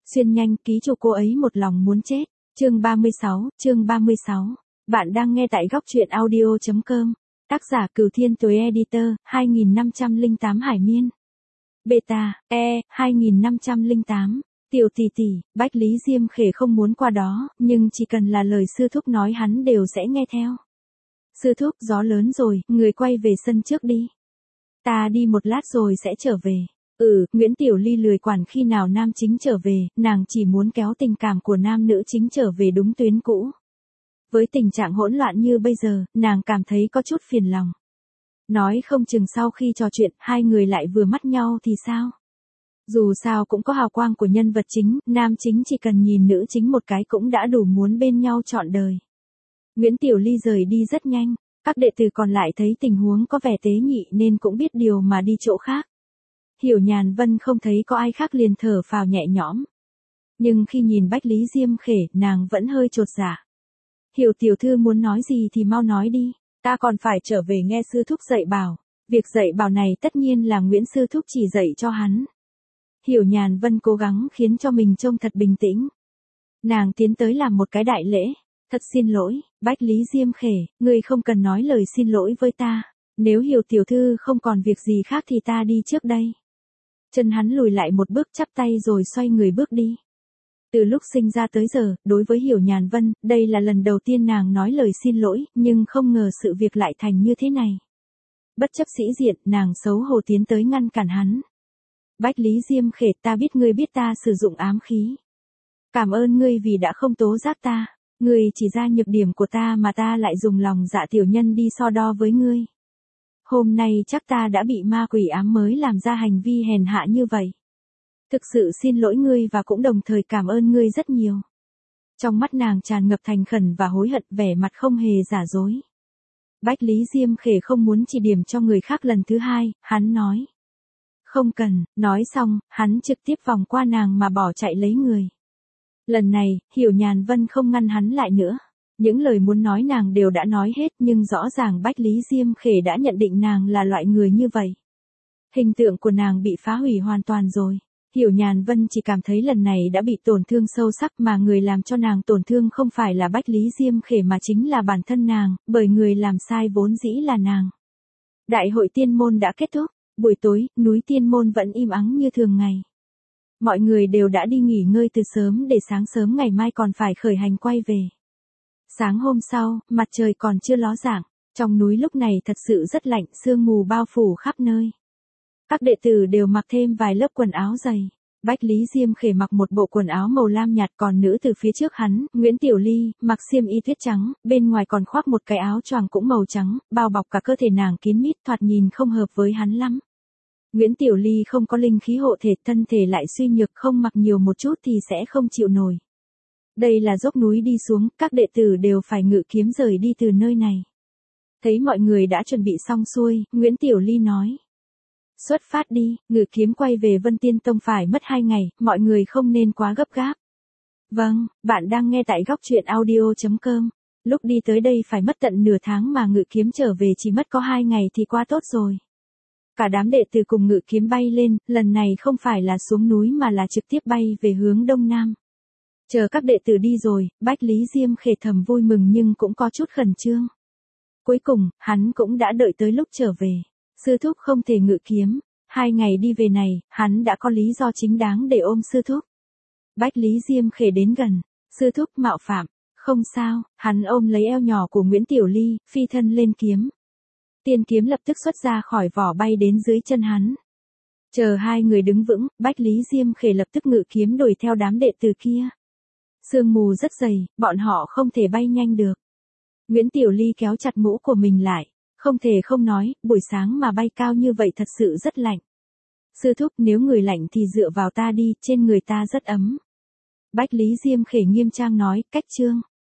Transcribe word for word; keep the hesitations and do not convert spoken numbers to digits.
Xuyên nhanh, ký chủ cô ấy một lòng muốn chết. Chương ba mươi sáu, chương ba mươi sáu. Bạn đang nghe tại góc truyện audio chấm com. Tác giả Cửu Thiên Tuế Editor, hai nghìn năm trăm lẻ tám Hải Miên. Beta, E, hai nghìn năm trăm lẻ tám. Tiểu tỷ tỷ, Bách Lý Diêm Khể không muốn qua đó, nhưng chỉ cần là lời sư thúc nói hắn đều sẽ nghe theo. Sư thúc, gió lớn rồi, người quay về sân trước đi. Ta đi một lát rồi sẽ trở về. Ừ, Nguyễn Tiểu Ly lười quản khi nào nam chính trở về, nàng chỉ muốn kéo tình cảm của nam nữ chính trở về đúng tuyến cũ. Với tình trạng hỗn loạn như bây giờ, nàng cảm thấy có chút phiền lòng. Nói không chừng sau khi trò chuyện, hai người lại vừa mắt nhau thì sao? Dù sao cũng có hào quang của nhân vật chính, nam chính chỉ cần nhìn nữ chính một cái cũng đã đủ muốn bên nhau trọn đời. Nguyễn Tiểu Ly rời đi rất nhanh, các đệ tử còn lại thấy tình huống có vẻ tế nhị nên cũng biết điều mà đi chỗ khác. Hiểu Nhàn Vân không thấy có ai khác liền thở phào nhẹ nhõm. Nhưng khi nhìn Bách Lý Diêm Khể, nàng vẫn hơi chột dạ. Hiểu tiểu thư muốn nói gì thì mau nói đi, ta còn phải trở về nghe sư thúc dạy bảo. Việc dạy bảo này tất nhiên là Nguyễn sư thúc chỉ dạy cho hắn. Hiểu Nhàn Vân cố gắng khiến cho mình trông thật bình tĩnh. Nàng tiến tới làm một cái đại lễ. Thật xin lỗi, Bách Lý Diêm Khể, ngươi không cần nói lời xin lỗi với ta. Nếu Hiểu tiểu thư không còn việc gì khác thì ta đi trước đây. Chân hắn lùi lại một bước chắp tay rồi xoay người bước đi. Từ lúc sinh ra tới giờ, đối với Hiểu Nhàn Vân, đây là lần đầu tiên nàng nói lời xin lỗi, nhưng không ngờ sự việc lại thành như thế này. Bất chấp sĩ diện, nàng xấu hổ tiến tới ngăn cản hắn. Bách Lý Diêm Khể, ta biết ngươi biết ta sử dụng ám khí. Cảm ơn ngươi vì đã không tố giác ta. Ngươi chỉ ra nhược điểm của ta mà ta lại dùng lòng dạ tiểu nhân đi so đo với ngươi. Hôm nay chắc ta đã bị ma quỷ ám mới làm ra hành vi hèn hạ như vậy. Thực sự xin lỗi ngươi và cũng đồng thời cảm ơn ngươi rất nhiều. Trong mắt nàng tràn ngập thành khẩn và hối hận, vẻ mặt không hề giả dối. Bách Lý Diêm Khể không muốn chỉ điểm cho người khác lần thứ hai, hắn nói. Không cần, nói xong, hắn trực tiếp vòng qua nàng mà bỏ chạy lấy người. Lần này, Hiểu Nhàn Vân không ngăn hắn lại nữa. Những lời muốn nói nàng đều đã nói hết nhưng rõ ràng Bách Lý Diêm Khể đã nhận định nàng là loại người như vậy. Hình tượng của nàng bị phá hủy hoàn toàn rồi. Hiểu Nhàn Vân chỉ cảm thấy lần này đã bị tổn thương sâu sắc mà người làm cho nàng tổn thương không phải là Bách Lý Diêm Khể mà chính là bản thân nàng, bởi người làm sai vốn dĩ là nàng. Đại hội tiên môn đã kết thúc, buổi tối, núi tiên môn vẫn im ắng như thường ngày. Mọi người đều đã đi nghỉ ngơi từ sớm để sáng sớm ngày mai còn phải khởi hành quay về. Sáng hôm sau, mặt trời còn chưa ló dạng, trong núi lúc này thật sự rất lạnh, sương mù bao phủ khắp nơi. Các đệ tử đều mặc thêm vài lớp quần áo dày. Bách Lý Diêm Khể mặc một bộ quần áo màu lam nhạt, còn nữ từ phía trước hắn, Nguyễn Tiểu Ly, mặc xiêm y tuyết trắng, bên ngoài còn khoác một cái áo choàng cũng màu trắng, bao bọc cả cơ thể nàng kín mít, thoạt nhìn không hợp với hắn lắm. Nguyễn Tiểu Ly không có linh khí hộ thể, thân thể lại suy nhược, không mặc nhiều một chút thì sẽ không chịu nổi. Đây là dốc núi đi xuống, các đệ tử đều phải ngự kiếm rời đi từ nơi này. Thấy mọi người đã chuẩn bị xong xuôi, Nguyễn Tiểu Ly nói. Xuất phát đi, ngự kiếm quay về Vân Tiên Tông phải mất hai ngày, mọi người không nên quá gấp gáp. Vâng, bạn đang nghe tại góc truyện audio chấm com. Lúc đi tới đây phải mất tận nửa tháng mà ngự kiếm trở về chỉ mất có hai ngày thì quá tốt rồi. Cả đám đệ tử cùng ngự kiếm bay lên, lần này không phải là xuống núi mà là trực tiếp bay về hướng đông nam. Chờ các đệ tử đi rồi, Bách Lý Diêm Khể thầm vui mừng nhưng cũng có chút khẩn trương. Cuối cùng, hắn cũng đã đợi tới lúc trở về. Sư thúc không thể ngự kiếm. Hai ngày đi về này, hắn đã có lý do chính đáng để ôm sư thúc. Bách Lý Diêm Khể đến gần. Sư thúc mạo phạm. Không sao, hắn ôm lấy eo nhỏ của Nguyễn Tiểu Ly, phi thân lên kiếm. Tiên kiếm lập tức xuất ra khỏi vỏ bay đến dưới chân hắn. Chờ hai người đứng vững, Bách Lý Diêm Khể lập tức ngự kiếm đuổi theo đám đệ tử kia. Sương mù rất dày, bọn họ không thể bay nhanh được. Nguyễn Tiểu Ly kéo chặt mũ của mình lại. Không thể không nói, buổi sáng mà bay cao như vậy thật sự rất lạnh. Sư thúc, nếu người lạnh thì dựa vào ta đi, trên người ta rất ấm. Bách Lý Diêm Khể nghiêm trang nói, cách chương.